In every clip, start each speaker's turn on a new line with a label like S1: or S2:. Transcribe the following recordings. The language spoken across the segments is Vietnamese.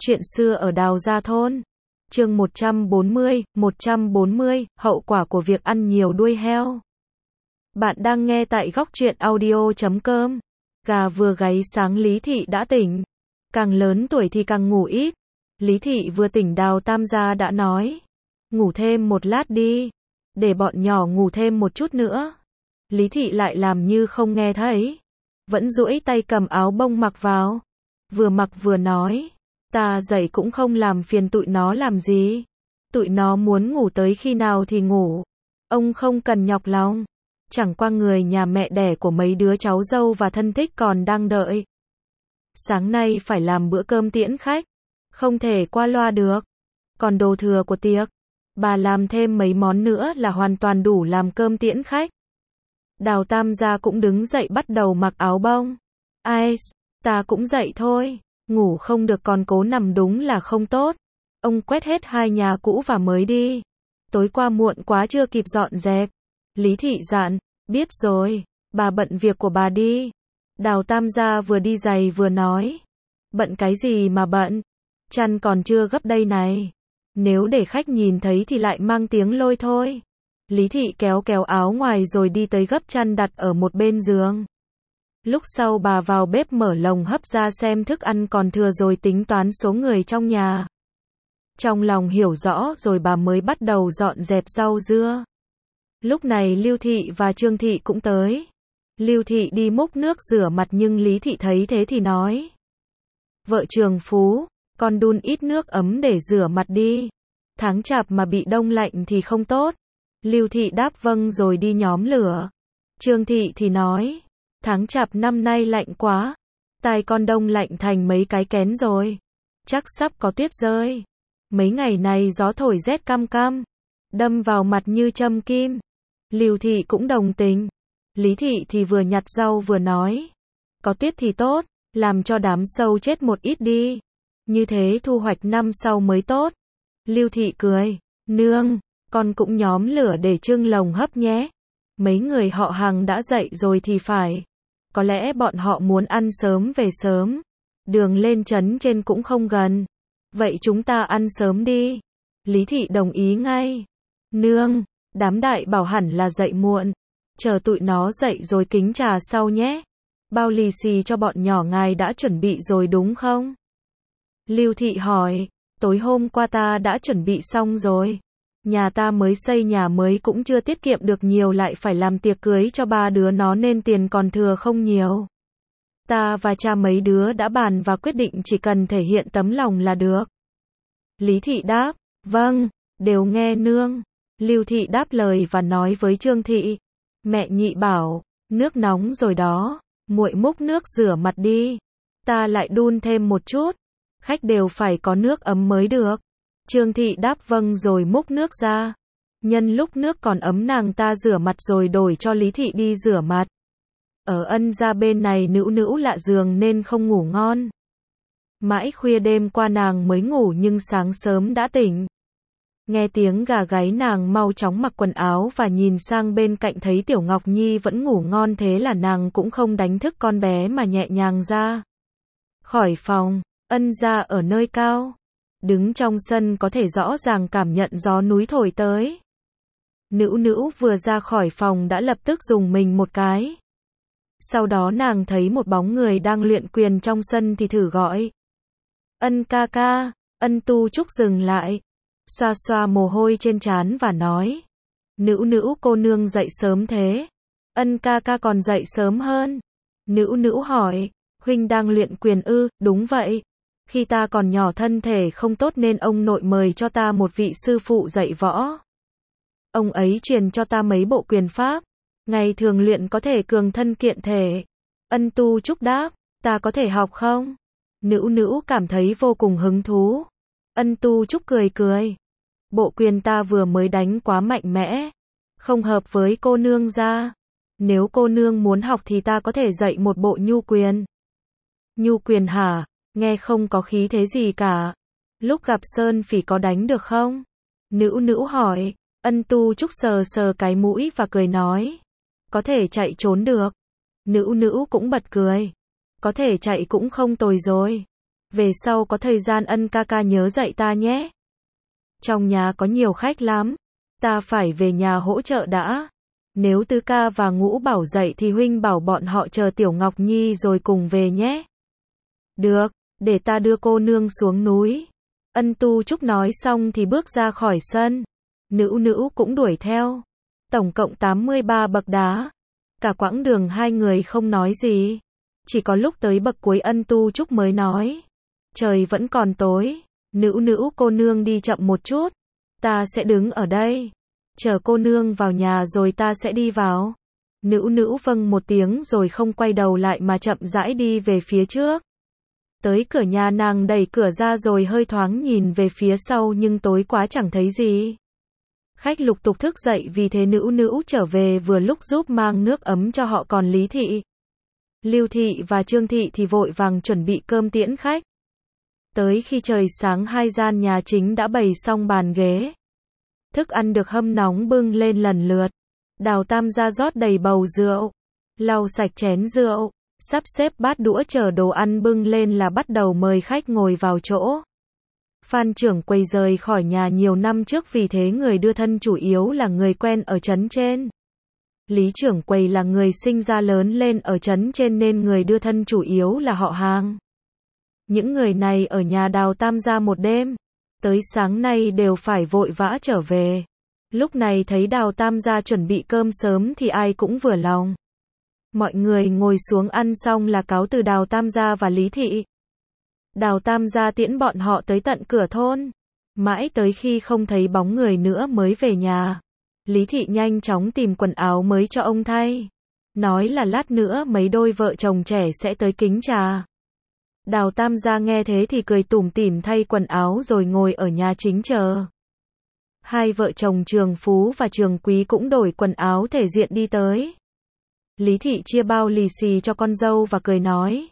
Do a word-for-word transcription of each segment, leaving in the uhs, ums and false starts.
S1: Chuyện xưa ở Đào Gia Thôn. Chương một trăm bốn mươi, một trăm bốn mươi, hậu quả của việc ăn nhiều đuôi heo. Bạn đang nghe tại góc truyện audio chấm com. Gà vừa gáy sáng Lý Thị đã tỉnh. Càng lớn tuổi thì càng ngủ ít. Lý Thị vừa tỉnh Đào Tam gia đã nói. Ngủ thêm một lát đi. Để bọn nhỏ ngủ thêm một chút nữa. Lý Thị lại làm như không nghe thấy. Vẫn duỗi tay cầm áo bông mặc vào. Vừa mặc vừa nói. Ta dậy cũng không làm phiền tụi nó làm gì. Tụi nó muốn ngủ tới khi nào thì ngủ. Ông không cần nhọc lòng. Chẳng qua người nhà mẹ đẻ của mấy đứa cháu dâu và thân thích còn đang đợi. Sáng nay phải làm bữa cơm tiễn khách. Không thể qua loa được. Còn đồ thừa của tiệc. Bà làm thêm mấy món nữa là hoàn toàn đủ làm cơm tiễn khách. Đào Tam gia cũng đứng dậy bắt đầu mặc áo bông. Ai, ta cũng dậy thôi. Ngủ không được còn cố nằm đúng là không tốt. Ông quét hết hai nhà cũ và mới đi. Tối qua muộn quá chưa kịp dọn dẹp. Lý Thị dặn, biết rồi, bà bận việc của bà đi. Đào Tam gia vừa đi giày vừa nói. Bận cái gì mà bận? Chăn còn chưa gấp đây này. Nếu để khách nhìn thấy thì lại mang tiếng lôi thôi. Lý Thị kéo kéo áo ngoài rồi đi tới gấp chăn đặt ở một bên giường. Lúc sau bà vào bếp mở lồng hấp ra xem thức ăn còn thừa rồi tính toán số người trong nhà. Trong lòng hiểu rõ rồi bà mới bắt đầu dọn dẹp rau dưa. Lúc này Lưu Thị và Trương Thị cũng tới. Lưu Thị đi múc nước rửa mặt nhưng Lý Thị thấy thế thì nói. Vợ Trường Phú, con đun ít nước ấm để rửa mặt đi. Tháng chạp mà bị đông lạnh thì không tốt. Lưu Thị đáp vâng rồi đi nhóm lửa. Trương Thị thì nói. Tháng chạp năm nay lạnh quá. Tai con đông lạnh thành mấy cái kén rồi. Chắc sắp có tuyết rơi. Mấy ngày này gió thổi rét căm căm. Đâm vào mặt như châm kim. Lưu Thị cũng đồng tình. Lý Thị thì vừa nhặt rau vừa nói. Có tuyết thì tốt. Làm cho đám sâu chết một ít đi. Như thế thu hoạch năm sau mới tốt. Lưu Thị cười. Nương, con cũng nhóm lửa để trưng lồng hấp nhé. Mấy người họ Hàng đã dậy rồi thì phải. Có lẽ bọn họ muốn ăn sớm về sớm. Đường lên trấn trên cũng không gần. Vậy chúng ta ăn sớm đi. Lý Thị đồng ý ngay. Nương, đám đại bảo hẳn là dậy muộn. Chờ tụi nó dậy rồi kính trà sau nhé. Bao lì xì cho bọn nhỏ ngài đã chuẩn bị rồi đúng không? Lưu Thị hỏi. Tối hôm qua ta đã chuẩn bị xong rồi. Nhà ta mới xây nhà mới cũng chưa tiết kiệm được nhiều lại phải làm tiệc cưới cho ba đứa nó nên tiền còn thừa không nhiều. Ta và cha mấy đứa đã bàn và quyết định chỉ cần thể hiện tấm lòng là được. Lý Thị đáp, vâng, đều nghe nương. Lưu Thị đáp lời và nói với Trương Thị. Mẹ Nhị bảo, nước nóng rồi đó, muội múc nước rửa mặt đi. Ta lại đun thêm một chút. Khách đều phải có nước ấm mới được. Trương Thị đáp vâng rồi múc nước ra. Nhân lúc nước còn ấm nàng ta rửa mặt rồi đổi cho Lý Thị đi rửa mặt. Ở Ân gia bên này nữu nữu lạ giường nên không ngủ ngon. Mãi khuya đêm qua nàng mới ngủ nhưng sáng sớm đã tỉnh. Nghe tiếng gà gáy nàng mau chóng mặc quần áo và nhìn sang bên cạnh thấy Tiểu Ngọc Nhi vẫn ngủ ngon thế là nàng cũng không đánh thức con bé mà nhẹ nhàng ra. Khỏi phòng, Ân gia ở nơi cao. Đứng trong sân có thể rõ ràng cảm nhận gió núi thổi tới. Nữu nữu vừa ra khỏi phòng đã lập tức dùng mình một cái. Sau đó nàng thấy một bóng người đang luyện quyền trong sân thì thử gọi. Ân ca ca, Ân Tu Trúc dừng lại. Xoa xoa mồ hôi trên trán và nói. Nữu nữu cô nương dậy sớm thế. Ân ca ca còn dậy sớm hơn. Nữu nữu hỏi, huynh đang luyện quyền ư? Đúng vậy. Khi ta còn nhỏ thân thể không tốt nên ông nội mời cho ta một vị sư phụ dạy võ. Ông ấy truyền cho ta mấy bộ quyền pháp. Ngày thường luyện có thể cường thân kiện thể. Ân Tu Trúc đáp, ta có thể học không? Nữu nữu cảm thấy vô cùng hứng thú. Ân Tu Trúc cười cười. Bộ quyền ta vừa mới đánh quá mạnh mẽ. Không hợp với cô nương ra. Nếu cô nương muốn học thì ta có thể dạy một bộ nhu quyền. Nhu quyền hả? Nghe không có khí thế gì cả. Lúc gặp Sơn Phỉ có đánh được không? Nữu nữu hỏi. Ân Tu Trúc sờ sờ cái mũi và cười nói. Có thể chạy trốn được. Nữu nữu cũng bật cười. Có thể chạy cũng không tồi rồi. Về sau có thời gian ân ca ca nhớ dạy ta nhé. Trong nhà có nhiều khách lắm, ta phải về nhà hỗ trợ đã. Nếu tứ ca và ngũ bảo dậy thì huynh bảo bọn họ chờ Tiểu Ngọc Nhi rồi cùng về nhé. Được, để ta đưa cô nương xuống núi. Ân Tu Trúc nói xong thì bước ra khỏi sân. Nữu Nữu cũng đuổi theo. Tổng cộng tám mươi ba bậc đá. Cả quãng đường hai người không nói gì. Chỉ có lúc tới bậc cuối Ân Tu Trúc mới nói. Trời vẫn còn tối. Nữu Nữu cô nương đi chậm một chút. Ta sẽ đứng ở đây. Chờ cô nương vào nhà rồi ta sẽ đi vào. Nữu Nữu vâng một tiếng rồi không quay đầu lại mà chậm rãi đi về phía trước. Tới cửa nhà nàng đẩy cửa ra rồi hơi thoáng nhìn về phía sau nhưng tối quá chẳng thấy gì. Khách lục tục thức dậy vì thế Nữu Nữu trở về vừa lúc giúp mang nước ấm cho họ, còn Lý Thị, Lưu Thị và Trương Thị thì vội vàng chuẩn bị cơm tiễn khách. Tới khi trời sáng hai gian nhà chính đã bày xong bàn ghế. Thức ăn được hâm nóng bưng lên lần lượt. Đào Tam gia rót đầy bầu rượu, lau sạch chén rượu, sắp xếp bát đũa chờ đồ ăn bưng lên là bắt đầu mời khách ngồi vào chỗ. Phan trưởng quầy rời khỏi nhà nhiều năm trước vì thế người đưa thân chủ yếu là người quen ở trấn trên. Lý trưởng quầy là người sinh ra lớn lên ở trấn trên nên người đưa thân chủ yếu là họ hàng. Những người này ở nhà Đào Tam gia một đêm, tới sáng nay đều phải vội vã trở về. Lúc này thấy Đào Tam gia chuẩn bị cơm sớm thì ai cũng vừa lòng. Mọi người ngồi xuống ăn xong là cáo từ Đào Tam gia và Lý Thị. Đào Tam gia tiễn bọn họ tới tận cửa thôn. Mãi tới khi không thấy bóng người nữa mới về nhà. Lý Thị nhanh chóng tìm quần áo mới cho ông thay. Nói là lát nữa mấy đôi vợ chồng trẻ sẽ tới kính trà. Đào Tam gia nghe thế thì cười tủm tỉm thay quần áo rồi ngồi ở nhà chính chờ. Hai vợ chồng Trường Phú và Trường Quý cũng đổi quần áo thể diện đi tới. Lý Thị chia bao lì xì cho con dâu và cười nói.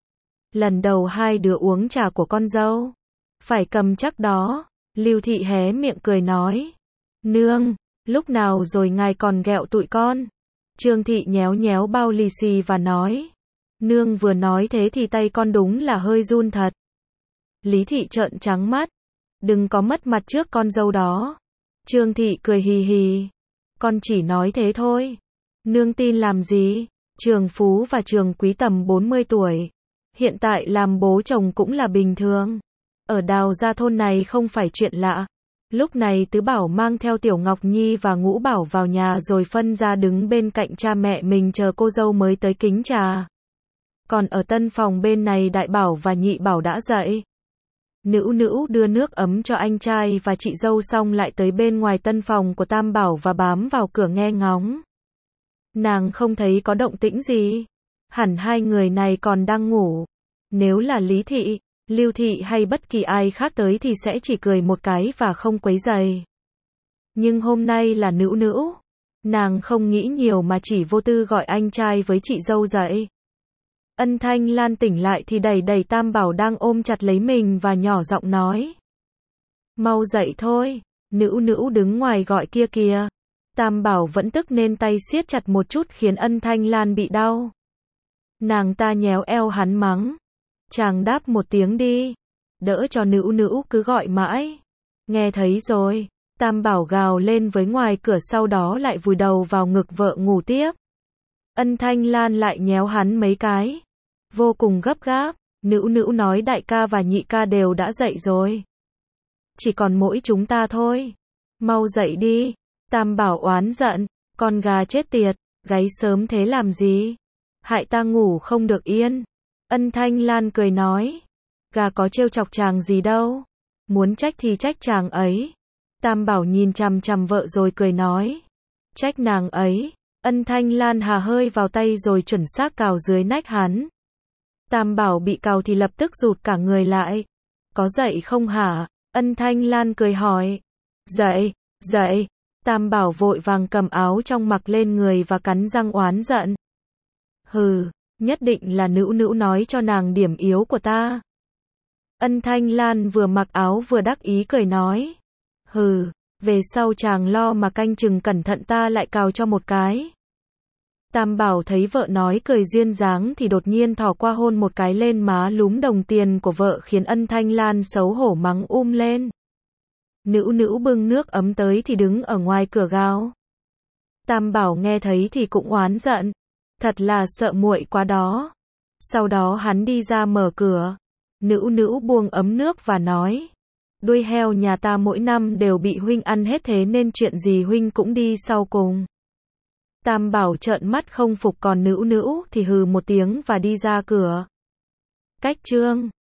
S1: Lần đầu hai đứa uống trà của con dâu. Phải cầm chắc đó. Lưu Thị hé miệng cười nói. Nương, lúc nào rồi ngài còn ghẹo tụi con. Trương Thị nhéo nhéo bao lì xì và nói. Nương vừa nói thế thì tay con đúng là hơi run thật. Lý Thị trợn trắng mắt. Đừng có mất mặt trước con dâu đó. Trương Thị cười hì hì. Con chỉ nói thế thôi. Nương tin làm gì? Trường Phú và Trường Quý tầm bốn mươi tuổi. Hiện tại làm bố chồng cũng là bình thường. Ở Đào gia thôn này không phải chuyện lạ. Lúc này Tứ Bảo mang theo Tiểu Ngọc Nhi và Ngũ Bảo vào nhà rồi phân ra đứng bên cạnh cha mẹ mình chờ cô dâu mới tới kính trà. Còn ở tân phòng bên này Đại Bảo và Nhị Bảo đã dậy. Nữu Nữu đưa nước ấm cho anh trai và chị dâu xong lại tới bên ngoài tân phòng của Tam Bảo và bám vào cửa nghe ngóng. Nàng không thấy có động tĩnh gì. Hẳn hai người này còn đang ngủ. Nếu là Lý Thị, Lưu Thị hay bất kỳ ai khác tới thì sẽ chỉ cười một cái và không quấy rầy. Nhưng hôm nay là Nữu Nữu. Nàng không nghĩ nhiều mà chỉ vô tư gọi anh trai với chị dâu dậy. Ân Thanh Lan tỉnh lại thì đẩy đẩy Tam Bảo đang ôm chặt lấy mình và nhỏ giọng nói. Mau dậy thôi, Nữu Nữu đứng ngoài gọi kia kìa. Tam Bảo vẫn tức nên tay siết chặt một chút khiến Ân Thanh Lan bị đau. Nàng ta nhéo eo hắn mắng. Chàng đáp một tiếng đi. Đỡ cho Nữu Nữu cứ gọi mãi. Nghe thấy rồi. Tam Bảo gào lên với ngoài cửa sau đó lại vùi đầu vào ngực vợ ngủ tiếp. Ân Thanh Lan lại nhéo hắn mấy cái. Vô cùng gấp gáp. Nữu Nữu nói đại ca và nhị ca đều đã dậy rồi. Chỉ còn mỗi chúng ta thôi. Mau dậy đi. Tam Bảo oán giận. Con gà chết tiệt. Gáy sớm thế làm gì? Hại ta ngủ không được yên. Ân Thanh Lan cười nói. Gà có trêu chọc chàng gì đâu. Muốn trách thì trách chàng ấy. Tam Bảo nhìn chằm chằm vợ rồi cười nói. Trách nàng ấy. Ân Thanh Lan hà hơi vào tay rồi chuẩn xác cào dưới nách hắn. Tam Bảo bị cào thì lập tức rụt cả người lại. Có dậy không hả? Ân Thanh Lan cười hỏi. Dậy, dậy. Tam Bảo vội vàng cầm áo trong mặc lên người và cắn răng oán giận. Hừ, nhất định là Nữu Nữu nói cho nàng điểm yếu của ta. Ân Thanh Lan vừa mặc áo vừa đắc ý cười nói. Hừ, về sau chàng lo mà canh chừng cẩn thận ta lại cào cho một cái. Tam Bảo thấy vợ nói cười duyên dáng thì đột nhiên thò qua hôn một cái lên má lúm đồng tiền của vợ khiến Ân Thanh Lan xấu hổ mắng um lên. Nữu Nữu bưng nước ấm tới thì đứng ở ngoài cửa gào. Tam Bảo nghe thấy thì cũng oán giận. Thật là sợ muội quá đó. Sau đó hắn đi ra mở cửa. Nữu Nữu buông ấm nước và nói. Đuôi heo nhà ta mỗi năm đều bị huynh ăn hết thế nên chuyện gì huynh cũng đi sau cùng. Tam Bảo trợn mắt không phục còn Nữu Nữu thì hừ một tiếng và đi ra cửa. Cách chương